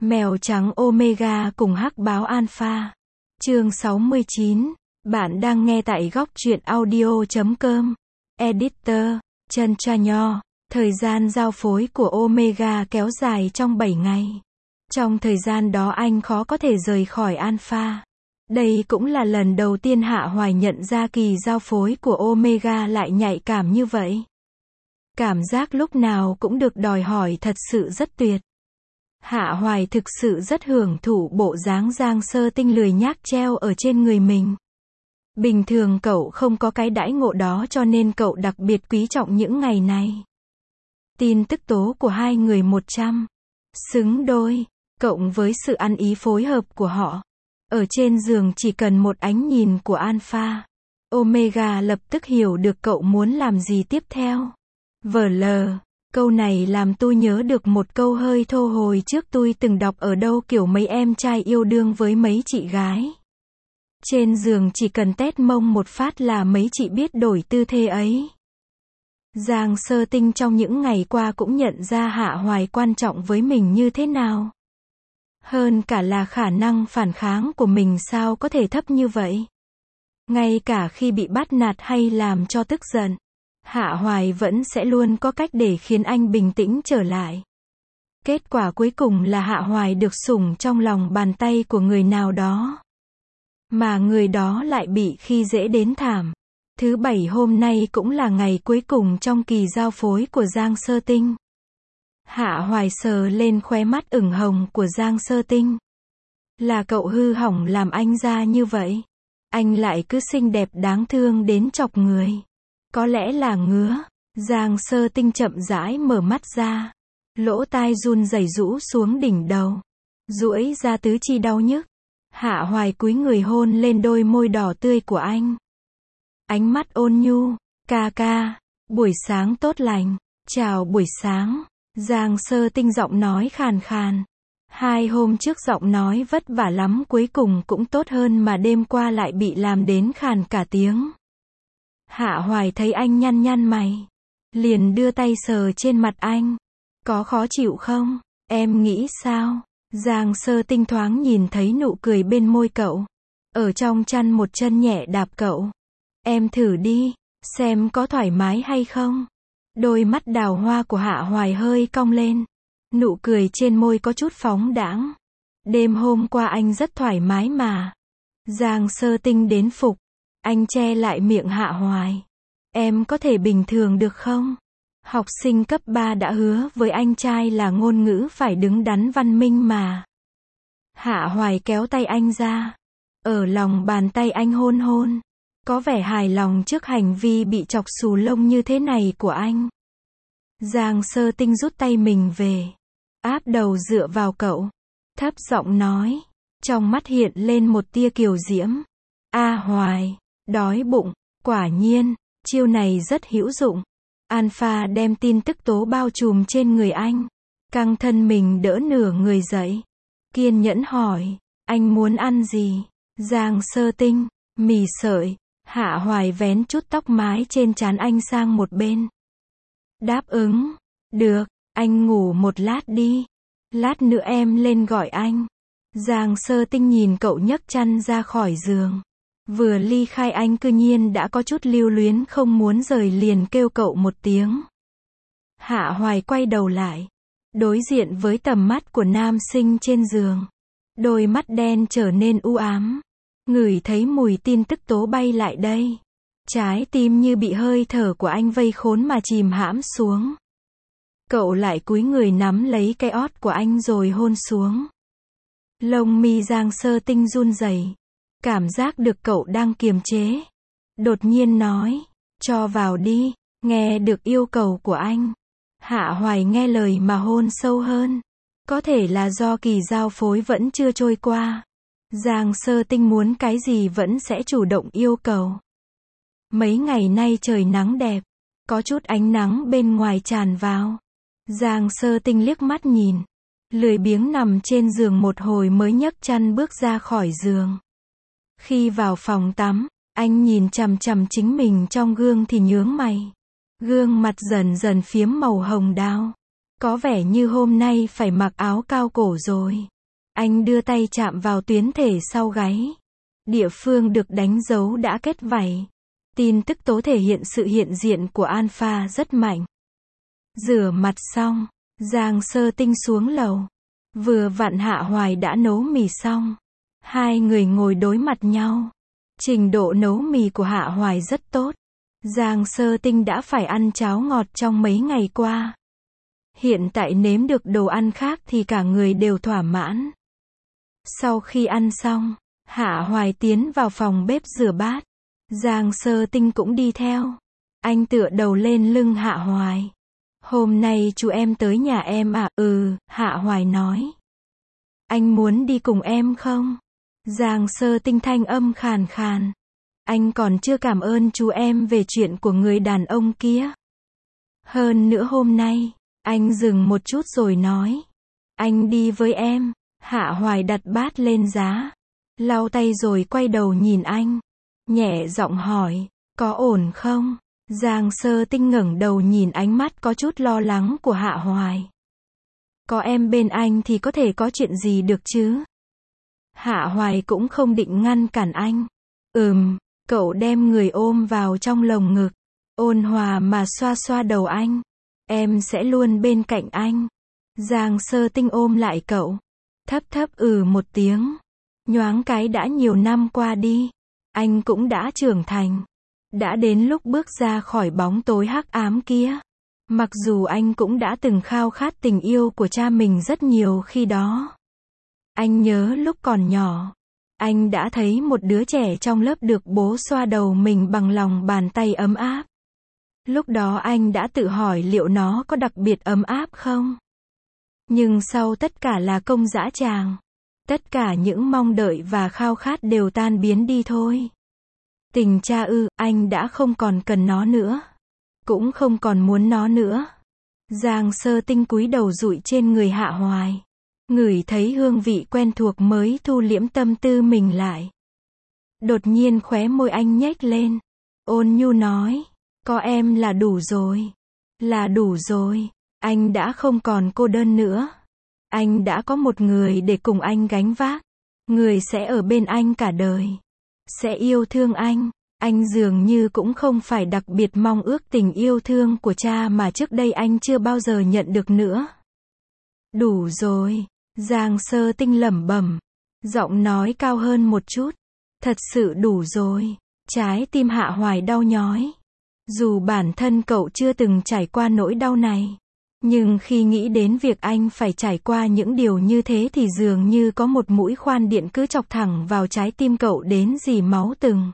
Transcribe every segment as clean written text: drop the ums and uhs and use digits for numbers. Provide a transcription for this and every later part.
Mèo trắng Omega cùng hắc báo Alpha. Chương 69. Bạn đang nghe tại góc truyện audio.com. Editor, Chân Tra Nho. Thời gian giao phối của Omega kéo dài trong 7 ngày. Trong thời gian đó anh khó có thể rời khỏi Alpha. Đây cũng là lần đầu tiên Hạ Hoài nhận ra kỳ giao phối của Omega lại nhạy cảm như vậy. Cảm giác lúc nào cũng được đòi hỏi thật sự rất tuyệt. Hạ Hoài thực sự rất hưởng thụ bộ dáng Giang Sơ Tinh lười nhác treo ở trên người mình. Bình thường cậu không có cái đãi ngộ đó cho nên cậu đặc biệt quý trọng những ngày này. Tin tức tố của hai người 100. Xứng đôi, cộng với sự ăn ý phối hợp của họ. Ở trên giường chỉ cần một ánh nhìn của Alpha. Omega lập tức hiểu được cậu muốn làm gì tiếp theo. VL, câu này làm tôi nhớ được một câu hơi thô hồi trước tôi từng đọc ở đâu kiểu mấy em trai yêu đương với mấy chị gái. Trên giường chỉ cần tét mông một phát là mấy chị biết đổi tư thế ấy. Giang Sơ Tinh trong những ngày qua cũng nhận ra Hạ Hoài quan trọng với mình như thế nào. Hơn cả là khả năng phản kháng của mình sao có thể thấp như vậy. Ngay cả khi bị bắt nạt hay làm cho tức giận, Hạ Hoài vẫn sẽ luôn có cách để khiến anh bình tĩnh trở lại. Kết quả cuối cùng là Hạ Hoài được sủng trong lòng bàn tay của người nào đó. Mà người đó lại bị khi dễ đến thảm. Thứ Bảy hôm nay cũng là ngày cuối cùng trong kỳ giao phối của Giang Sơ Tinh. Hạ Hoài sờ lên khóe mắt ửng hồng của Giang Sơ Tinh. Là cậu hư hỏng làm anh ra như vậy. Anh lại cứ xinh đẹp đáng thương đến chọc người. Có lẽ là ngứa. Giang Sơ Tinh chậm rãi mở mắt ra. Lỗ tai run rẩy rũ xuống đỉnh đầu. Duỗi ra tứ chi đau nhức. Hạ Hoài cúi người hôn lên đôi môi đỏ tươi của anh. Ánh mắt ôn nhu. Ca ca. Buổi sáng tốt lành. Chào buổi sáng. Giang Sơ Tinh giọng nói khàn khàn. 2 hôm trước giọng nói vất vả lắm cuối cùng cũng tốt hơn mà đêm qua lại bị làm đến khàn cả tiếng. Hạ Hoài thấy anh nhăn nhăn mày. Liền đưa tay sờ trên mặt anh. Có khó chịu không? Em nghĩ sao? Giang Sơ Tinh thoáng nhìn thấy nụ cười bên môi cậu. Ở trong chăn một chân nhẹ đạp cậu. Em thử đi, xem có thoải mái hay không. Đôi mắt đào hoa của Hạ Hoài hơi cong lên. Nụ cười trên môi có chút phóng đãng. Đêm hôm qua anh rất thoải mái mà. Giang Sơ Tinh đến phục. Anh che lại miệng Hạ Hoài. Em có thể bình thường được không? Học sinh cấp 3 đã hứa với anh trai là ngôn ngữ phải đứng đắn văn minh mà. Hạ Hoài kéo tay anh ra. Ở lòng bàn tay anh hôn hôn. Có vẻ hài lòng trước hành vi bị chọc xù lông như thế này của anh. Giang Sơ Tinh rút tay mình về. Áp đầu dựa vào cậu. Thấp giọng nói. Trong mắt hiện lên một tia kiều diễm. A Hoài. Đói bụng. Quả nhiên. Chiêu này rất hữu dụng. Alpha đem tin tức tố bao trùm trên người anh. Căng thân mình đỡ nửa người dậy. Kiên nhẫn hỏi. Anh muốn ăn gì? Giang Sơ Tinh. Mì sợi. Hạ Hoài vén chút tóc mái trên trán anh sang một bên. Đáp ứng. Được, anh ngủ một lát đi. Lát nữa em lên gọi anh. Giang Sơ Tinh nhìn cậu nhấc chăn ra khỏi giường. Vừa ly khai anh cư nhiên đã có chút lưu luyến không muốn rời liền kêu cậu một tiếng. Hạ Hoài quay đầu lại. Đối diện với tầm mắt của nam sinh trên giường. Đôi mắt đen trở nên u ám. Ngửi thấy mùi tin tức tố bay lại đây. Trái tim như bị hơi thở của anh vây khốn mà chìm hãm xuống. Cậu lại cúi người nắm lấy cái ót của anh rồi hôn xuống. Lông mi Giang Sơ Tinh run rẩy. Cảm giác được cậu đang kiềm chế. Đột nhiên nói. Cho vào đi. Nghe được yêu cầu của anh. Hạ Hoài nghe lời mà hôn sâu hơn. Có thể là do kỳ giao phối vẫn chưa trôi qua. Giang Sơ Tinh muốn cái gì vẫn sẽ chủ động yêu cầu. Mấy ngày nay trời nắng đẹp. Có chút ánh nắng bên ngoài tràn vào. Giang Sơ Tinh liếc mắt nhìn. Lười biếng nằm trên giường một hồi mới nhấc chăn bước ra khỏi giường. Khi vào phòng tắm, anh nhìn chằm chằm chính mình trong gương thì nhướng mày. Gương mặt dần dần phiếm màu hồng đào. Có vẻ như hôm nay phải mặc áo cao cổ rồi. Anh đưa tay chạm vào tuyến thể sau gáy. Địa phương được đánh dấu đã kết vảy. Tin tức tố thể hiện sự hiện diện của Alpha rất mạnh. Rửa mặt xong, Giang Sơ Tinh xuống lầu. Vừa vặn Hạ Hoài đã nấu mì xong. Hai người ngồi đối mặt nhau. Trình độ nấu mì của Hạ Hoài rất tốt. Giang Sơ Tinh đã phải ăn cháo ngọt trong mấy ngày qua. Hiện tại nếm được đồ ăn khác thì cả người đều thỏa mãn. Sau khi ăn xong, Hạ Hoài tiến vào phòng bếp rửa bát. Giang Sơ Tinh cũng đi theo. Anh tựa đầu lên lưng Hạ Hoài. Hôm nay chú em tới nhà em à? Hạ Hoài nói. Anh muốn đi cùng em không? Giang Sơ Tinh thanh âm khàn khàn. Anh còn chưa cảm ơn chú em về chuyện của người đàn ông kia. Hơn nữa hôm nay, anh dừng một chút rồi nói. Anh đi với em. Hạ Hoài đặt bát lên giá. Lau tay rồi quay đầu nhìn anh. Nhẹ giọng hỏi, có ổn không? Giang Sơ Tinh ngẩng đầu nhìn ánh mắt có chút lo lắng của Hạ Hoài. Có em bên anh thì có thể có chuyện gì được chứ? Hạ Hoài cũng không định ngăn cản anh. Cậu đem người ôm vào trong lồng ngực. Ôn hòa mà xoa xoa đầu anh. Em sẽ luôn bên cạnh anh. Giang Sơ Tinh ôm lại cậu. Thấp thấp một tiếng. Nhoáng cái đã nhiều năm qua đi. Anh cũng đã trưởng thành. Đã đến lúc bước ra khỏi bóng tối hắc ám kia. Mặc dù anh cũng đã từng khao khát tình yêu của cha mình rất nhiều khi đó. Anh nhớ lúc còn nhỏ. Anh đã thấy một đứa trẻ trong lớp được bố xoa đầu mình bằng lòng bàn tay ấm áp. Lúc đó anh đã tự hỏi liệu nó có đặc biệt ấm áp không? Nhưng sau tất cả là công dã tràng. Tất cả những mong đợi và khao khát đều tan biến đi thôi. Tình cha anh đã không còn cần nó nữa. Cũng không còn muốn nó nữa. Giang Sơ Tinh cúi đầu dụi trên người Hạ Hoài. Ngửi thấy hương vị quen thuộc mới thu liễm tâm tư mình lại. Đột nhiên khóe môi anh nhếch lên. Ôn nhu nói. Có em là đủ rồi. Là đủ rồi. Anh đã không còn cô đơn nữa. Anh đã có một người để cùng anh gánh vác. Người sẽ ở bên anh cả đời. Sẽ yêu thương anh. Anh dường như cũng không phải đặc biệt mong ước tình yêu thương của cha mà trước đây anh chưa bao giờ nhận được nữa. Đủ rồi. Giang Sơ Tinh lẩm bẩm. Giọng nói cao hơn một chút. Thật sự đủ rồi. Trái tim Hạ Hoài đau nhói. Dù bản thân cậu chưa từng trải qua nỗi đau này. Nhưng khi nghĩ đến việc anh phải trải qua những điều như thế thì dường như có một mũi khoan điện cứ chọc thẳng vào trái tim cậu đến rỉ máu từng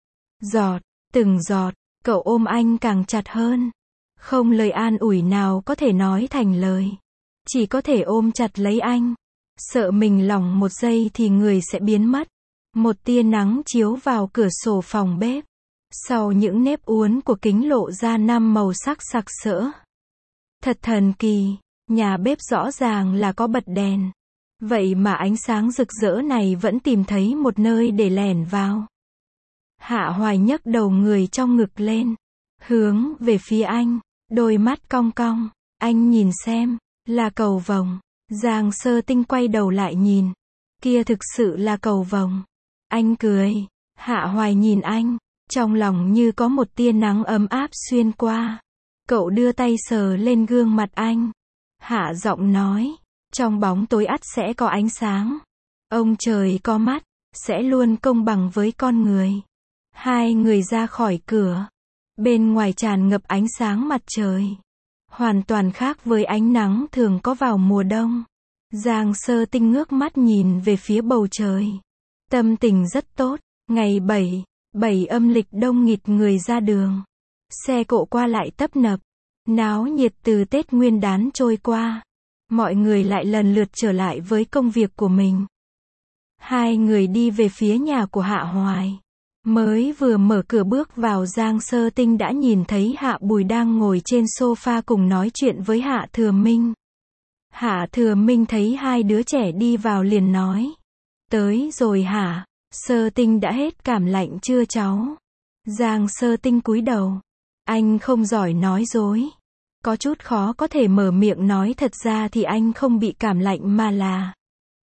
giọt, cậu ôm anh càng chặt hơn. Không lời an ủi nào có thể nói thành lời. Chỉ có thể ôm chặt lấy anh. Sợ mình lỏng một giây thì người sẽ biến mất. Một tia nắng chiếu vào cửa sổ phòng bếp. Sau những nếp uốn của kính lộ ra 5 màu sắc sặc sỡ. Thật thần kỳ, nhà bếp rõ ràng là có bật đèn. Vậy mà ánh sáng rực rỡ này vẫn tìm thấy một nơi để lẻn vào. Hạ Hoài nhấc đầu người trong ngực lên. Hướng về phía anh. Đôi mắt cong cong. Anh nhìn xem. Là cầu vồng. Giang Sơ Tinh quay đầu lại nhìn. Kia thực sự là cầu vồng. Anh cười. Hạ Hoài nhìn anh. Trong lòng như có một tia nắng ấm áp xuyên qua. Cậu đưa tay sờ lên gương mặt anh. Hạ giọng nói. Trong bóng tối ắt sẽ có ánh sáng. Ông trời có mắt. Sẽ luôn công bằng với con người. Hai người ra khỏi cửa. Bên ngoài tràn ngập ánh sáng mặt trời. Hoàn toàn khác với ánh nắng thường có vào mùa đông. Giang Sơ Tinh ngước mắt nhìn về phía bầu trời. Tâm tình rất tốt. Ngày 7 âm lịch đông nghịt người ra đường. Xe cộ qua lại tấp nập. Náo nhiệt từ Tết Nguyên Đán trôi qua. Mọi người lại lần lượt trở lại với công việc của mình. Hai người đi về phía nhà của Hạ Hoài. Mới vừa mở cửa bước vào Giang Sơ Tinh đã nhìn thấy Hạ Bùi đang ngồi trên sofa cùng nói chuyện với Hạ Thừa Minh. Hạ Thừa Minh thấy hai đứa trẻ đi vào liền nói. Tới rồi hả? Sơ Tinh đã hết cảm lạnh chưa cháu? Giang Sơ Tinh cúi đầu. Anh không giỏi nói dối. Có chút khó có thể mở miệng nói thật ra thì anh không bị cảm lạnh mà là.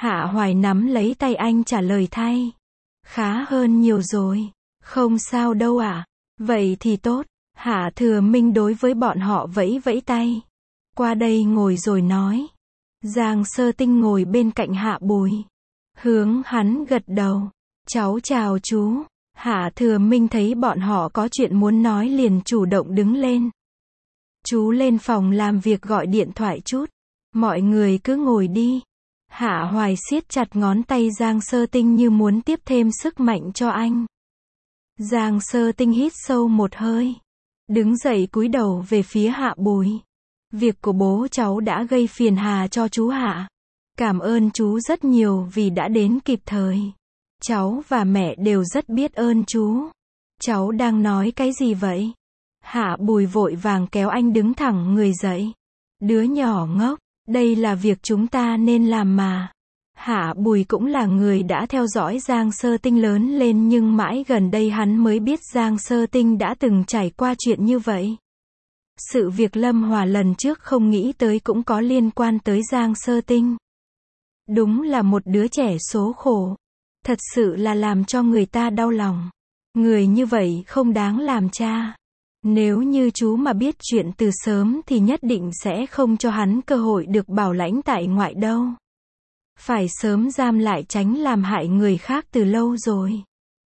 Hạ Hoài nắm lấy tay anh trả lời thay. Khá hơn nhiều rồi. Không sao đâu ạ. Vậy thì tốt. Hạ Thừa Minh đối với bọn họ vẫy vẫy tay. Qua đây ngồi rồi nói. Giang Sơ Tinh ngồi bên cạnh Hạ Bùi. Hướng hắn gật đầu. Cháu chào chú. Hạ Thừa Minh thấy bọn họ có chuyện muốn nói liền chủ động đứng lên. Chú lên phòng làm việc gọi điện thoại chút. Mọi người cứ ngồi đi. Hạ Hoài siết chặt ngón tay Giang Sơ Tinh như muốn tiếp thêm sức mạnh cho anh. Giang Sơ Tinh hít sâu một hơi. Đứng dậy cúi đầu về phía Hạ Bùi. Việc của bố cháu đã gây phiền hà cho chú Hạ. Cảm ơn chú rất nhiều vì đã đến kịp thời. Cháu và mẹ đều rất biết ơn chú. Cháu đang nói cái gì vậy? Hạ Bùi vội vàng kéo anh đứng thẳng người dậy. Đứa nhỏ ngốc, đây là việc chúng ta nên làm mà. Hạ Bùi cũng là người đã theo dõi Giang Sơ Tinh lớn lên nhưng mãi gần đây hắn mới biết Giang Sơ Tinh đã từng trải qua chuyện như vậy. Sự việc Lâm Hòa lần trước không nghĩ tới cũng có liên quan tới Giang Sơ Tinh. Đúng là một đứa trẻ số khổ. Thật sự là làm cho người ta đau lòng. Người như vậy không đáng làm cha. Nếu như chú mà biết chuyện từ sớm thì nhất định sẽ không cho hắn cơ hội được bảo lãnh tại ngoại đâu. Phải sớm giam lại tránh làm hại người khác từ lâu rồi.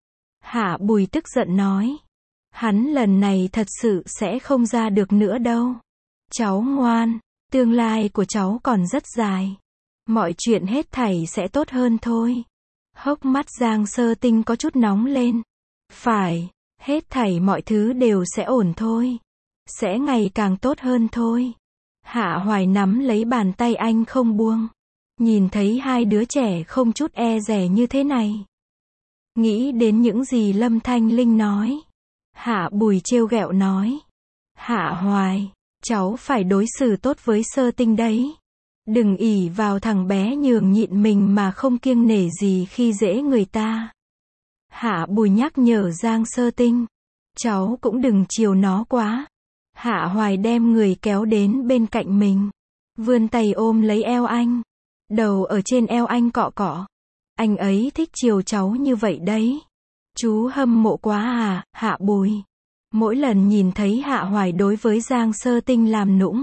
Hạ Bùi tức giận nói. Hắn lần này thật sự sẽ không ra được nữa đâu. Cháu ngoan, tương lai của cháu còn rất dài. Mọi chuyện hết thảy sẽ tốt hơn thôi. Hốc mắt Giang Sơ Tinh có chút nóng lên. Phải, hết thảy mọi thứ đều sẽ ổn thôi. Sẽ ngày càng tốt hơn thôi. Hạ Hoài nắm lấy bàn tay anh không buông. Nhìn thấy hai đứa trẻ không chút e dè như thế này. Nghĩ đến những gì Lâm Thanh Linh nói. Hạ Bùi trêu ghẹo nói. Hạ Hoài, cháu phải đối xử tốt với Sơ Tinh đấy. Đừng ỷ vào thằng bé nhường nhịn mình mà không kiêng nể gì khi dễ người ta. Hạ Bùi nhắc nhở Giang Sơ Tinh. Cháu cũng đừng chiều nó quá. Hạ Hoài đem người kéo đến bên cạnh mình. Vươn tay ôm lấy eo anh. Đầu ở trên eo anh cọ cọ. Anh ấy thích chiều cháu như vậy đấy. Chú hâm mộ quá à, Hạ Bùi. Mỗi lần nhìn thấy Hạ Hoài đối với Giang Sơ Tinh làm nũng.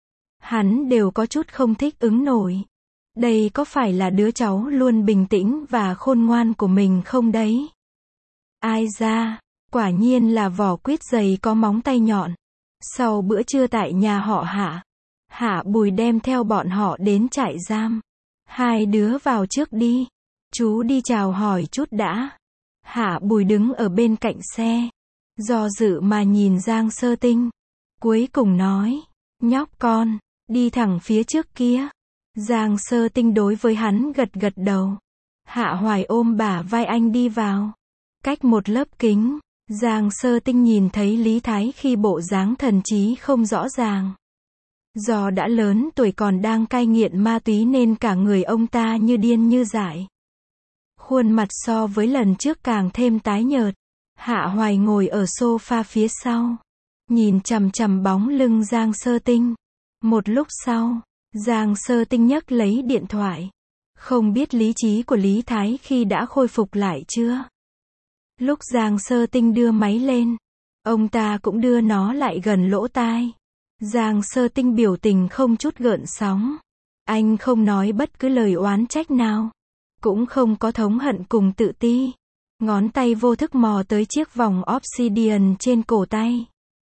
Hắn đều có chút không thích ứng nổi. Đây có phải là đứa cháu luôn bình tĩnh và khôn ngoan của mình không đấy? Ai ra, quả nhiên là vỏ quýt dày có móng tay nhọn. Sau bữa trưa tại nhà họ Hạ, Hạ Bùi đem theo bọn họ đến trại giam. Hai đứa vào trước đi. Chú đi chào hỏi chút đã. Hạ Bùi đứng ở bên cạnh xe. Do dự mà nhìn Giang Sơ Tinh. Cuối cùng nói. Nhóc con, đi thẳng phía trước kia. Giang Sơ Tinh đối với hắn gật gật đầu. Hạ Hoài ôm bả vai anh đi vào. Cách một lớp kính, Giang Sơ Tinh nhìn thấy Lý Thái khi bộ dáng thần trí không rõ ràng. Do đã lớn tuổi còn đang cai nghiện ma túy nên cả người ông ta như điên như dại. Khuôn mặt so với lần trước càng thêm tái nhợt. Hạ Hoài ngồi ở sofa phía sau. Nhìn chằm chằm bóng lưng Giang Sơ Tinh. Một lúc sau, Giang Sơ Tinh nhấc lấy điện thoại. Không biết lý trí của Lý Thái khi đã khôi phục lại chưa? Lúc Giang Sơ Tinh đưa máy lên, ông ta cũng đưa nó lại gần lỗ tai. Giang Sơ Tinh biểu tình không chút gợn sóng. Anh không nói bất cứ lời oán trách nào. Cũng không có thống hận cùng tự ti. Ngón tay vô thức mò tới chiếc vòng obsidian trên cổ tay.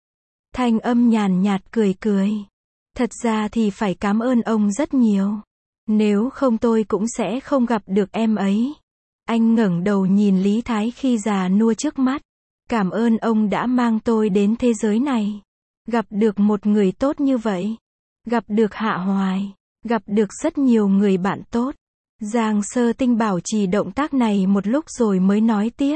Thanh âm nhàn nhạt cười cười. Thật ra thì phải cảm ơn ông rất nhiều. Nếu không tôi cũng sẽ không gặp được em ấy. Anh ngẩng đầu nhìn Lý Thái khi già nua trước mắt. Cảm ơn ông đã mang tôi đến thế giới này. Gặp được một người tốt như vậy. Gặp được Hạ Hoài. Gặp được rất nhiều người bạn tốt. Giang Sơ Tinh bảo trì động tác này một lúc rồi mới nói tiếp.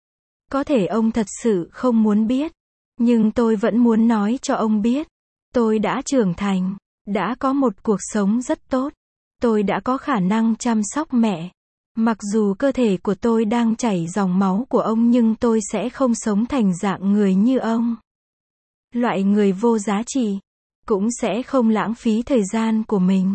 Có thể ông thật sự không muốn biết. Nhưng tôi vẫn muốn nói cho ông biết. Tôi đã trưởng thành. Đã có một cuộc sống rất tốt. Tôi đã có khả năng chăm sóc mẹ. Mặc dù cơ thể của tôi đang chảy dòng máu của ông nhưng tôi sẽ không sống thành dạng người như ông. Loại người vô giá trị. Cũng sẽ không lãng phí thời gian của mình.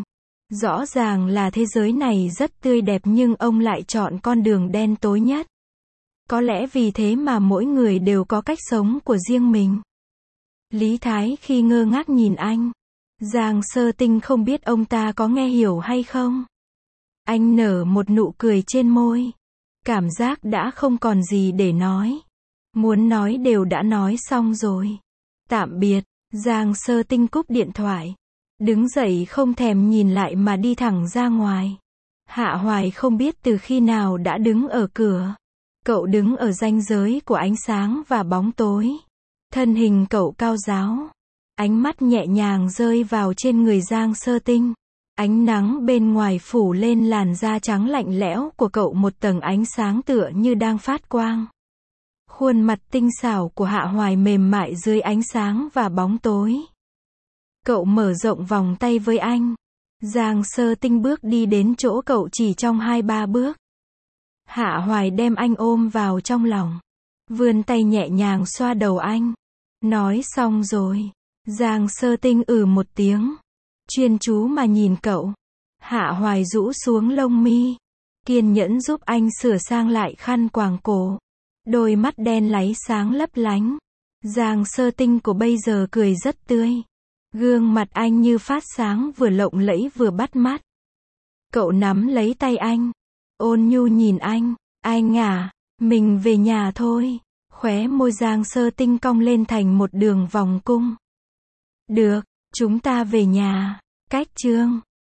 Rõ ràng là thế giới này rất tươi đẹp nhưng ông lại chọn con đường đen tối nhất. Có lẽ vì thế mà mỗi người đều có cách sống của riêng mình. Lý Thái khi ngơ ngác nhìn anh. Giang Sơ Tinh không biết ông ta có nghe hiểu hay không. Anh nở một nụ cười trên môi. Cảm giác đã không còn gì để nói. Muốn nói đều đã nói xong rồi. Tạm biệt. Giang Sơ Tinh cúp điện thoại. Đứng dậy không thèm nhìn lại mà đi thẳng ra ngoài. Hạ Hoài không biết từ khi nào đã đứng ở cửa. Cậu đứng ở ranh giới của ánh sáng và bóng tối. Thân hình cậu cao ráo. Ánh mắt nhẹ nhàng rơi vào trên người Giang Sơ Tinh. Ánh nắng bên ngoài phủ lên làn da trắng lạnh lẽo của cậu một tầng ánh sáng tựa như đang phát quang. Khuôn mặt tinh xảo của Hạ Hoài mềm mại dưới ánh sáng và bóng tối. Cậu mở rộng vòng tay với anh. Giang Sơ Tinh bước đi đến chỗ cậu chỉ trong 2-3 bước. Hạ Hoài đem anh ôm vào trong lòng. Vươn tay nhẹ nhàng xoa đầu anh. Nói xong rồi. Giang Sơ Tinh một tiếng. Chuyên chú mà nhìn cậu. Hạ Hoài rũ xuống lông mi. Kiên nhẫn giúp anh sửa sang lại khăn quàng cổ. Đôi mắt đen láy sáng lấp lánh. Giang Sơ Tinh của bây giờ cười rất tươi. Gương mặt anh như phát sáng vừa lộng lẫy vừa bắt mắt. Cậu nắm lấy tay anh. Ôn nhu nhìn anh. Anh à, mình về nhà thôi. Khóe môi Giang Sơ Tinh cong lên thành một đường vòng cung. Được, chúng ta về nhà. Cách chương